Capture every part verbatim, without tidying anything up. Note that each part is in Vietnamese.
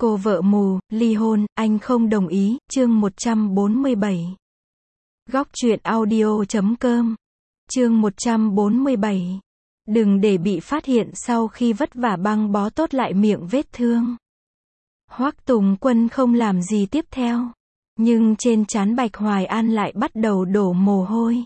Cô vợ mù, ly hôn, anh không đồng ý, chương một trăm bốn mươi bảy. Góc truyện audio chấm com. Chương một trăm bốn mươi bảy. Đừng để bị phát hiện sau khi vất vả băng bó tốt lại miệng vết thương. Hoắc Tùng Quân không làm gì tiếp theo, nhưng trên trán Bạch Hoài An lại bắt đầu đổ mồ hôi.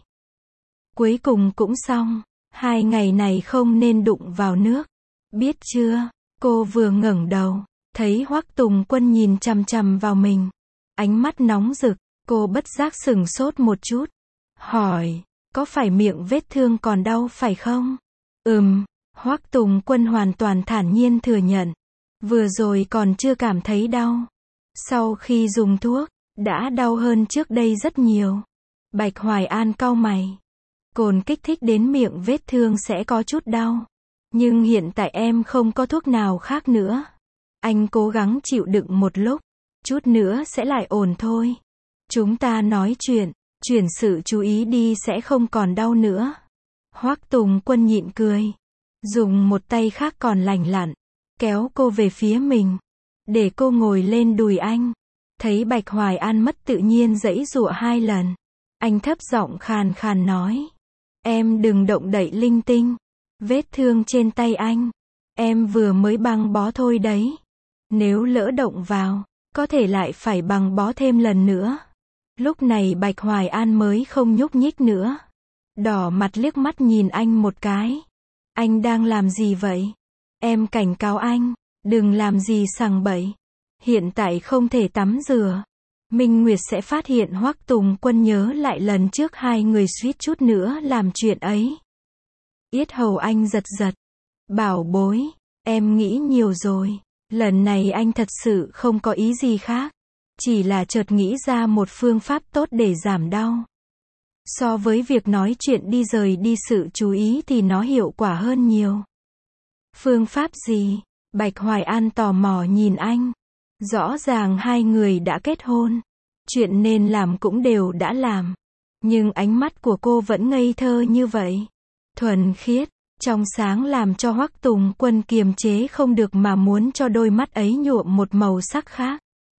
Cuối cùng cũng xong, hai ngày này không nên đụng vào nước, biết chưa? Cô vừa ngẩng đầu, thấy Hoắc Tùng Quân nhìn chằm chằm vào mình, ánh mắt nóng rực, cô bất giác sửng sốt một chút, hỏi, có phải miệng vết thương còn đau phải không? Ừm, Hoắc Tùng Quân hoàn toàn thản nhiên thừa nhận, vừa rồi còn chưa cảm thấy đau, sau khi dùng thuốc, đã đau hơn trước đây rất nhiều. Bạch Hoài An cau mày, cồn kích thích đến miệng vết thương sẽ có chút đau, nhưng hiện tại em không có thuốc nào khác nữa. Anh cố gắng chịu đựng một lúc, chút nữa sẽ lại ổn thôi. Chúng ta nói chuyện, chuyển sự chú ý đi sẽ không còn đau nữa. Hoắc Tùng Quân nhịn cười, dùng một tay khác còn lành lặn, kéo cô về phía mình, để cô ngồi lên đùi anh. Thấy Bạch Hoài An mất tự nhiên giãy giụa hai lần, anh thấp giọng khàn khàn nói, em đừng động đậy linh tinh, vết thương trên tay anh, em vừa mới băng bó thôi đấy. Nếu lỡ động vào, có thể lại phải băng bó thêm lần nữa. Lúc này Bạch Hoài An mới không nhúc nhích nữa, đỏ mặt liếc mắt nhìn anh một cái. Anh đang làm gì vậy? Em cảnh cáo anh, đừng làm gì sằng bậy. Hiện tại không thể tắm rửa. Minh Nguyệt sẽ phát hiện Hoắc Tùng Quân nhớ lại lần trước hai người suýt chút nữa làm chuyện ấy. Yết hầu anh giật giật. Bảo bối, em nghĩ nhiều rồi. Lần này anh thật sự không có ý gì khác, chỉ là chợt nghĩ ra một phương pháp tốt để giảm đau. So với việc nói chuyện đi rời đi sự chú ý thì nó hiệu quả hơn nhiều. Phương pháp gì? Bạch Hoài An tò mò nhìn anh. Rõ ràng hai người đã kết hôn, chuyện nên làm cũng đều đã làm, nhưng ánh mắt của cô vẫn ngây thơ như vậy, thuần khiết, trong sáng, làm cho Hoắc Tùng Quân kiềm chế không được mà muốn cho đôi mắt ấy nhuộm một màu sắc khác.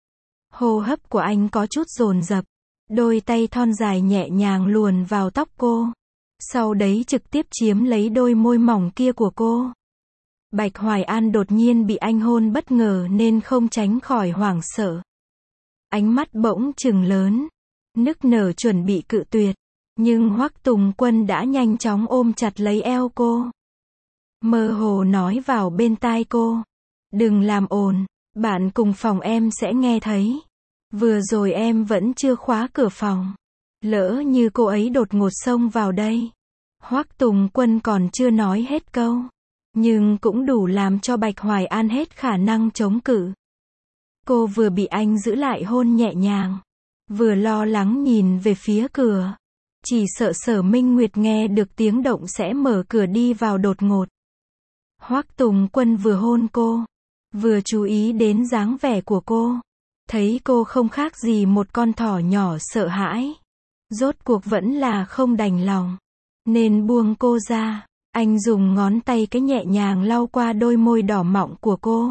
Hô hấp của anh có chút dồn dập, đôi tay thon dài nhẹ nhàng luồn vào tóc cô, sau đấy trực tiếp chiếm lấy đôi môi mỏng kia của cô. Bạch Hoài An đột nhiên bị anh hôn bất ngờ nên không tránh khỏi hoảng sợ. Ánh mắt bỗng trừng lớn, nức nở chuẩn bị cự tuyệt, nhưng Hoắc Tùng Quân đã nhanh chóng ôm chặt lấy eo cô, mơ hồ nói vào bên tai cô, đừng làm ồn, bạn cùng phòng em sẽ nghe thấy. Vừa rồi em vẫn chưa khóa cửa phòng, lỡ như cô ấy đột ngột xông vào đây. Hoắc Tùng Quân còn chưa nói hết câu, nhưng cũng đủ làm cho Bạch Hoài An hết khả năng chống cự. Cô vừa bị anh giữ lại hôn nhẹ nhàng, vừa lo lắng nhìn về phía cửa, chỉ sợ Sở Minh Nguyệt nghe được tiếng động sẽ mở cửa đi vào đột ngột. Hoắc Tùng Quân vừa hôn cô, vừa chú ý đến dáng vẻ của cô, thấy cô không khác gì một con thỏ nhỏ sợ hãi, rốt cuộc vẫn là không đành lòng, nên buông cô ra. Anh dùng ngón tay cái nhẹ nhàng lau qua đôi môi đỏ mọng của cô,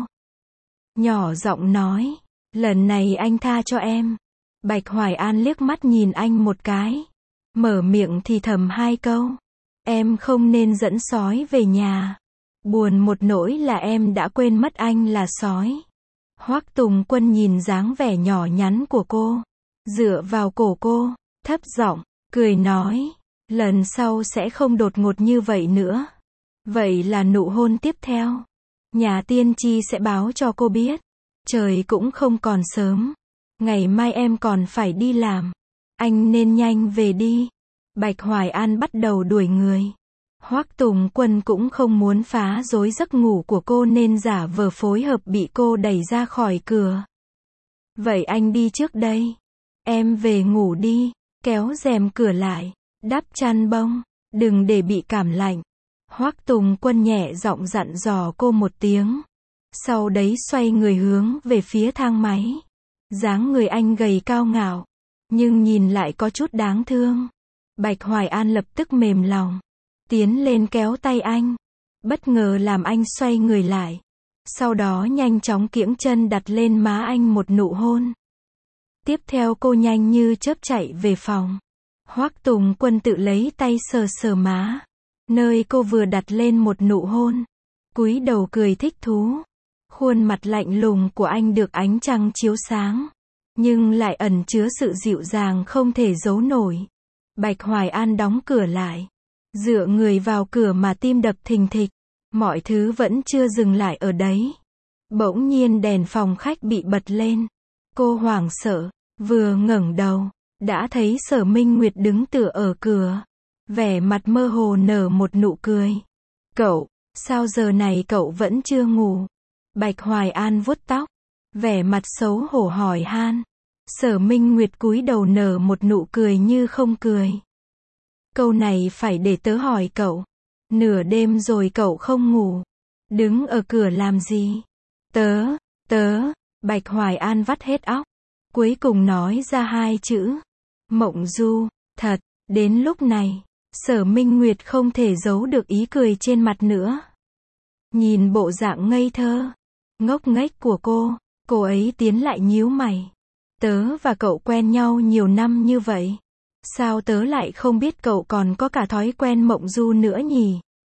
nhỏ giọng nói, lần này anh tha cho em. Bạch Hoài An liếc mắt nhìn anh một cái, mở miệng thì thầm hai câu, em không nên dẫn sói về nhà. Buồn một nỗi là em đã quên mất anh là sói. Hoắc Tùng Quân nhìn dáng vẻ nhỏ nhắn của cô, dựa vào cổ cô, thấp giọng cười nói, lần sau sẽ không đột ngột như vậy nữa. Vậy là nụ hôn tiếp theo, nhà tiên tri sẽ báo cho cô biết. Trời cũng không còn sớm, ngày mai em còn phải đi làm, anh nên nhanh về đi. Bạch Hoài An bắt đầu đuổi người. Hoắc Tùng Quân cũng không muốn phá rối giấc ngủ của cô nên giả vờ phối hợp bị cô đẩy ra khỏi cửa. Vậy anh đi trước đây, em về ngủ đi. Kéo rèm cửa lại, đắp chăn bông, đừng để bị cảm lạnh. Hoắc Tùng Quân nhẹ giọng dặn dò cô một tiếng, sau đấy xoay người hướng về phía thang máy. Dáng người anh gầy cao ngạo, nhưng nhìn lại có chút đáng thương. Bạch Hoài An lập tức mềm lòng, tiến lên kéo tay anh, bất ngờ làm anh xoay người lại, Sau đó nhanh chóng kiễng chân đặt lên má anh một nụ hôn. Tiếp theo cô nhanh như chớp chạy về phòng. Hoắc Tùng Quân tự lấy tay sờ sờ má, nơi cô vừa đặt lên một nụ hôn. Cúi đầu cười thích thú. Khuôn mặt lạnh lùng của anh được ánh trăng chiếu sáng, nhưng lại ẩn chứa sự dịu dàng không thể giấu nổi. Bạch Hoài An đóng cửa lại, dựa người vào cửa mà tim đập thình thịch. Mọi thứ vẫn chưa dừng lại ở đấy. Bỗng nhiên đèn phòng khách bị bật lên. Cô hoảng sợ, vừa ngẩng đầu, đã thấy Sở Minh Nguyệt đứng tựa ở cửa. Vẻ mặt mơ hồ nở một nụ cười. Cậu, sao giờ này cậu vẫn chưa ngủ? Bạch Hoài An vuốt tóc, vẻ mặt xấu hổ hỏi han. Sở Minh Nguyệt cúi đầu nở một nụ cười như không cười. Câu này phải để tớ hỏi cậu. Nửa đêm rồi cậu không ngủ, đứng ở cửa làm gì? Tớ, tớ, Bạch Hoài An vắt hết óc, cuối cùng nói ra hai chữ. Mộng du, thật. Đến lúc này, Sở Minh Nguyệt không thể giấu được ý cười trên mặt nữa. Nhìn bộ dạng ngây thơ, ngốc nghếch của cô, cô ấy tiến lại nhíu mày. Tớ và cậu quen nhau nhiều năm như vậy. Sao tớ lại không biết cậu còn có cả thói quen mộng du nữa nhỉ?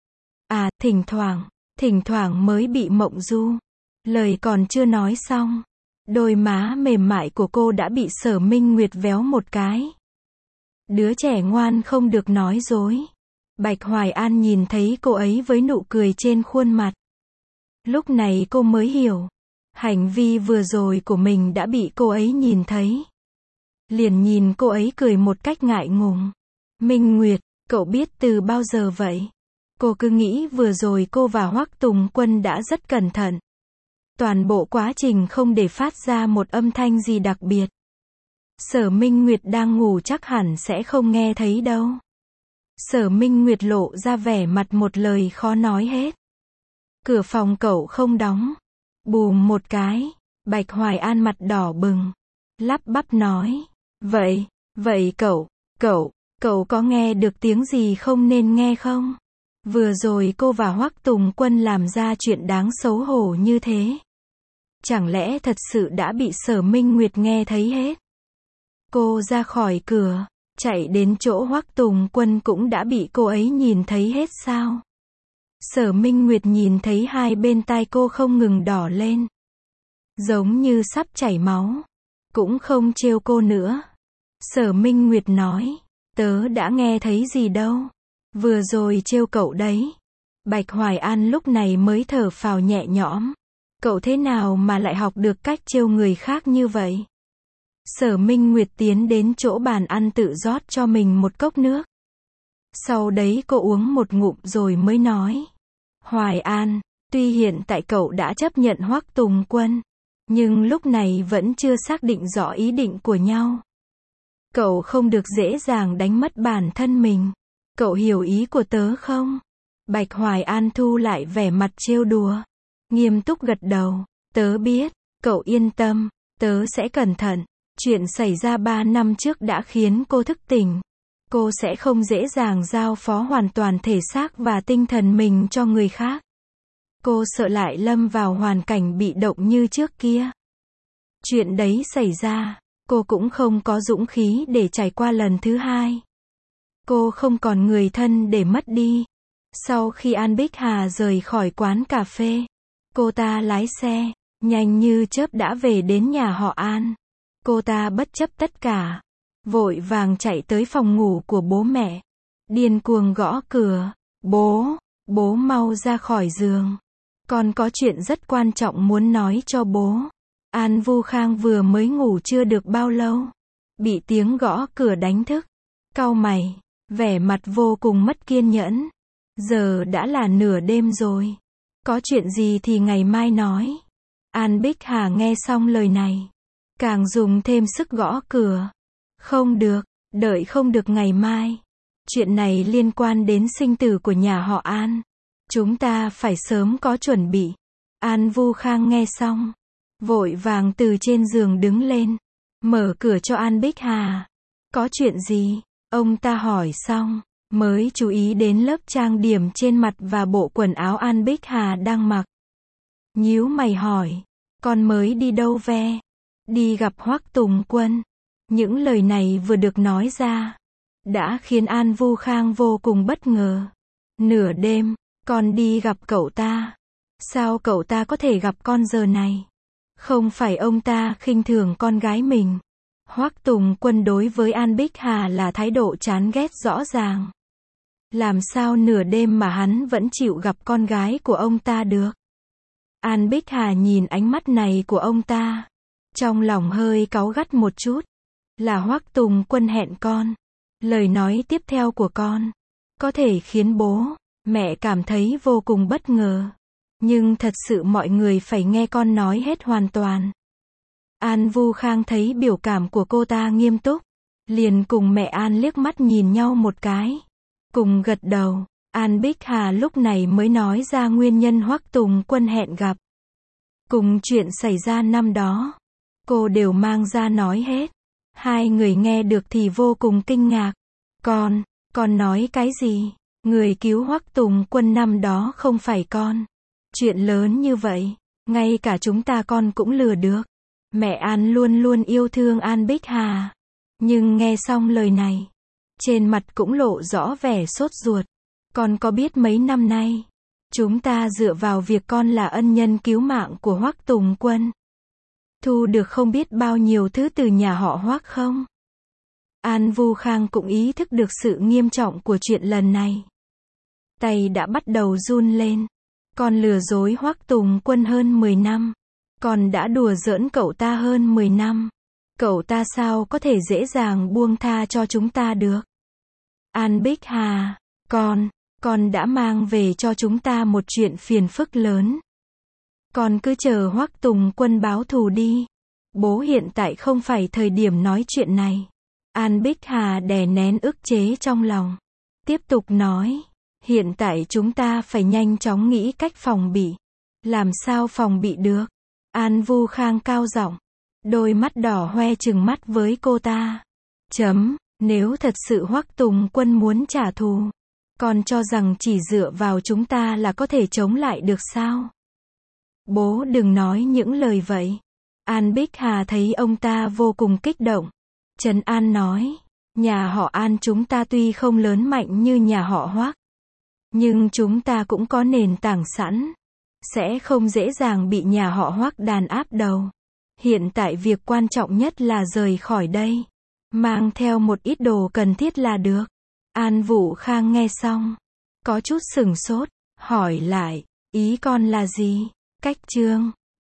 À, thỉnh thoảng, thỉnh thoảng mới bị mộng du. Lời còn chưa nói xong, đôi má mềm mại của cô đã bị Sở Minh Nguyệt véo một cái. Đứa trẻ ngoan không được nói dối. Bạch Hoài An nhìn thấy cô ấy với nụ cười trên khuôn mặt. Lúc này cô mới hiểu, hành vi vừa rồi của mình đã bị cô ấy nhìn thấy. Liền nhìn cô ấy cười một cách ngại ngùng. Minh Nguyệt, cậu biết từ bao giờ vậy? Cô cứ nghĩ vừa rồi cô và Hoắc Tùng Quân đã rất cẩn thận. Toàn bộ quá trình không để phát ra một âm thanh gì đặc biệt. Sở Minh Nguyệt đang ngủ chắc hẳn sẽ không nghe thấy đâu. Sở Minh Nguyệt lộ ra vẻ mặt một lời khó nói hết. Cửa phòng cậu không đóng. Bùm một cái, Bạch Hoài An mặt đỏ bừng, lắp bắp nói. Vậy, vậy cậu, cậu, cậu có nghe được tiếng gì không nên nghe không? Vừa rồi cô và Hoắc Tùng Quân làm ra chuyện đáng xấu hổ như thế. Chẳng lẽ thật sự đã bị Sở Minh Nguyệt nghe thấy hết? Cô ra khỏi cửa, chạy đến chỗ Hoắc Tùng Quân cũng đã bị cô ấy nhìn thấy hết sao? Sở Minh Nguyệt nhìn thấy hai bên tai cô không ngừng đỏ lên, giống như sắp chảy máu. Cũng không trêu cô nữa. Sở Minh Nguyệt nói, tớ đã nghe thấy gì đâu. Vừa rồi trêu cậu đấy. Bạch Hoài An lúc này mới thở phào nhẹ nhõm. Cậu thế nào mà lại học được cách trêu người khác như vậy? Sở Minh Nguyệt tiến đến chỗ bàn ăn tự rót cho mình một cốc nước. Sau đấy cô uống một ngụm rồi mới nói. Hoài An, tuy hiện tại cậu đã chấp nhận Hoắc Tùng Quân, nhưng lúc này vẫn chưa xác định rõ ý định của nhau. Cậu không được dễ dàng đánh mất bản thân mình. Cậu hiểu ý của tớ không? Bạch Hoài An thu lại vẻ mặt trêu đùa. Nghiêm túc gật đầu. Tớ biết, cậu yên tâm, tớ sẽ cẩn thận. Chuyện xảy ra ba năm trước đã khiến cô thức tỉnh. Cô sẽ không dễ dàng giao phó hoàn toàn thể xác và tinh thần mình cho người khác. Cô sợ lại lâm vào hoàn cảnh bị động như trước kia. Chuyện đấy xảy ra, cô cũng không có dũng khí để trải qua lần thứ hai. Cô không còn người thân để mất đi. Sau khi An Bích Hà rời khỏi quán cà phê, cô ta lái xe, nhanh như chớp đã về đến nhà họ An. Cô ta bất chấp tất cả, vội vàng chạy tới phòng ngủ của bố mẹ. Điên cuồng gõ cửa. Bố, bố mau ra khỏi giường. Con có chuyện rất quan trọng muốn nói cho bố. An Vu Khang vừa mới ngủ chưa được bao lâu, bị tiếng gõ cửa đánh thức. Cau mày, vẻ mặt vô cùng mất kiên nhẫn. Giờ đã là nửa đêm rồi. Có chuyện gì thì ngày mai nói. An Bích Hà nghe xong lời này, càng dùng thêm sức gõ cửa. Không được, đợi không được ngày mai. Chuyện này liên quan đến sinh tử của nhà họ An. Chúng ta phải sớm có chuẩn bị. An Vu Khang nghe xong, vội vàng từ trên giường đứng lên, mở cửa cho An Bích Hà. Có chuyện gì? Ông ta hỏi xong, mới chú ý đến lớp trang điểm trên mặt và bộ quần áo An Bích Hà đang mặc. nhíu mày hỏi, con mới đi đâu ve? Đi gặp Hoắc Tùng Quân. Những lời này vừa được nói ra, đã khiến An Vu Khang vô cùng bất ngờ. Nửa đêm, con đi gặp cậu ta. Sao cậu ta có thể gặp con giờ này? Không phải ông ta khinh thường con gái mình. Hoắc Tùng Quân đối với An Bích Hà là thái độ chán ghét rõ ràng. Làm sao nửa đêm mà hắn vẫn chịu gặp con gái của ông ta được? An Bích Hà nhìn ánh mắt này của ông ta, trong lòng hơi cáu gắt một chút. Là Hoắc Tùng Quân hẹn con. Lời nói tiếp theo của con có thể khiến bố, mẹ cảm thấy vô cùng bất ngờ. Nhưng thật sự mọi người phải nghe con nói hết hoàn toàn. An Vu Khang thấy biểu cảm của cô ta nghiêm túc, liền cùng mẹ An liếc mắt nhìn nhau một cái, cùng gật đầu. An Bích Hà lúc này mới nói ra nguyên nhân Hoắc Tùng Quân hẹn gặp, cùng chuyện xảy ra năm đó, cô đều mang ra nói hết. Hai người nghe được thì vô cùng kinh ngạc. Con, con nói cái gì? Người cứu Hoắc Tùng Quân năm đó không phải con. Chuyện lớn như vậy, ngay cả chúng ta con cũng lừa được. Mẹ An luôn luôn yêu thương An Bích Hà. Nhưng nghe xong lời này, trên mặt cũng lộ rõ vẻ sốt ruột. Con có biết mấy năm nay, chúng ta dựa vào việc con là ân nhân cứu mạng của Hoắc Tùng Quân, thu được không biết bao nhiêu thứ từ nhà họ Hoắc không? An Vu Khang cũng ý thức được sự nghiêm trọng của chuyện lần này. Tay đã bắt đầu run lên. Con lừa dối Hoắc Tùng Quân hơn mười năm. Con đã đùa giỡn cậu ta hơn mười năm. Cậu ta sao có thể dễ dàng buông tha cho chúng ta được? An Bích Hà, con, con đã mang về cho chúng ta một chuyện phiền phức lớn. Con cứ chờ Hoắc Tùng Quân báo thù đi. Bố hiện tại không phải thời điểm nói chuyện này. An Bích Hà đè nén ức chế trong lòng, tiếp tục nói, hiện tại chúng ta phải nhanh chóng nghĩ cách phòng bị. Làm sao phòng bị được? An Vu Khang cao giọng, đôi mắt đỏ hoe trừng mắt với cô ta. Chấm, nếu thật sự Hoắc Tùng Quân muốn trả thù, con cho rằng chỉ dựa vào chúng ta là có thể chống lại được sao? Bố đừng nói những lời vậy. An Bích Hà thấy ông ta vô cùng kích động, trấn an nói, nhà họ An chúng ta tuy không lớn mạnh như nhà họ Hoắc, nhưng chúng ta cũng có nền tảng sẵn, sẽ không dễ dàng bị nhà họ Hoắc đàn áp đâu. Hiện tại việc quan trọng nhất là rời khỏi đây, mang theo một ít đồ cần thiết là được. An Vũ Khang nghe xong, có chút sửng sốt, hỏi lại, ý con là gì? Cách chương